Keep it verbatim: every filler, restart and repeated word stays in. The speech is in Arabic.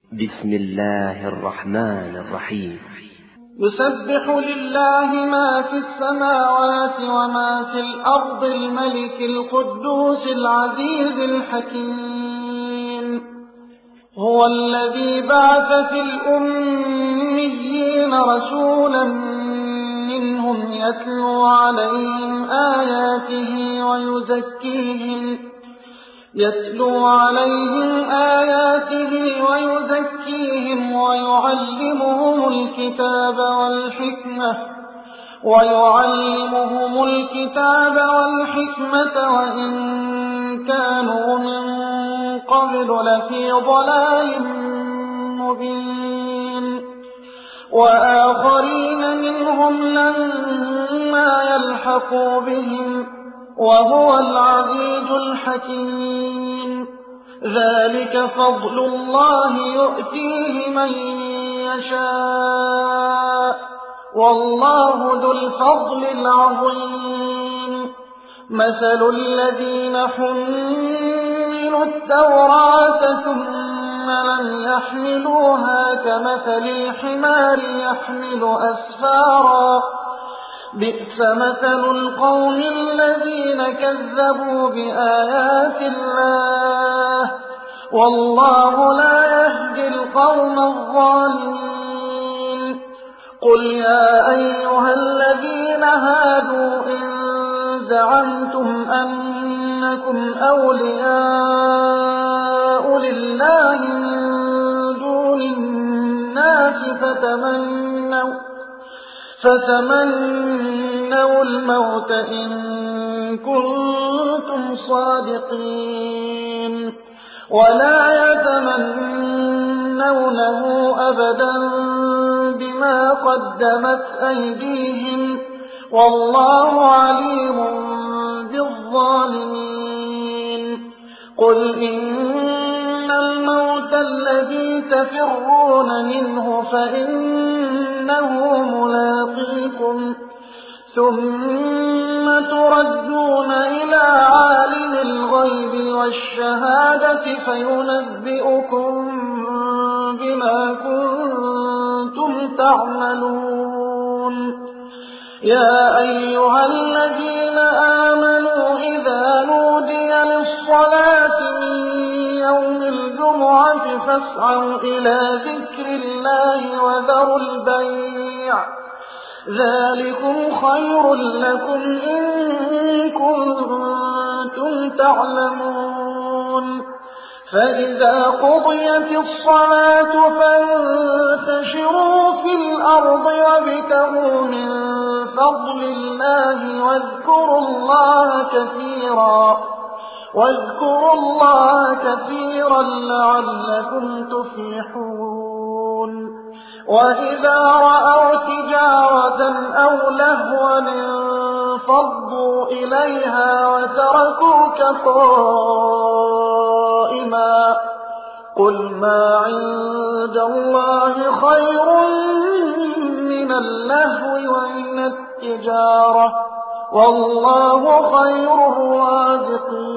بسم الله الرحمن الرحيم. يسبح لله ما في السماوات وما في الأرض الملك القدوس العزيز الحكيم. هو الذي بعث في الأميين رسولا منهم يتلو عليهم آياته ويزكيهم يتلو عليهم آياته ويزكيهم ويعلمهم الكتاب والحكمة ويعلمهم الكتاب والحكمة وإن كانوا من قبل لفي ضلال مبين. وآخرين منهم لما يلحقوا بهم وهو العزيز الحكيم. ذلك فضل الله يؤتيه من يشاء والله ذو الفضل العظيم. مثل الذين حملوا التوراة ثم لم يحملوها كمثل الحمار يحمل أسفارا بئس مثل القوم الذين كذبوا بآيات الله والله لا يهدي القوم الظالمين. قل يا أيها الذين هادوا إن زعمتم أنكم أولياء لله من دون الناس فتمنوا فتمنوا الموت إن كنتم صادقين ولا يتمنونه أبدا بما قدمت أيديهم والله عليم بالظالمين. قل إن الموت الذي تفرون منه فإنه ملاقيكم ثم تردون إلى عالم الغيب والشهادة فينبئكم بما كنتم تعملون. يا أيها الذين آمنوا إذا نودي للصلاة من يوم الجمعة فاسعوا إلى ذكر الله وذروا البيع ذلكم خير لكم إن كنتم تعلمون. فإذا قضيت الصلاة فانتشروا في الأرض وابتغوا من فضل الله واذكروا الله كثيرا واذكروا الله كثيرا لعلكم تفلحون. وإذا رأوا تجارة أو لهوا انفضوا إليها وتركوك قائما قل ما عند الله خير من اللهو ومن التجارة والله خير الرازقين.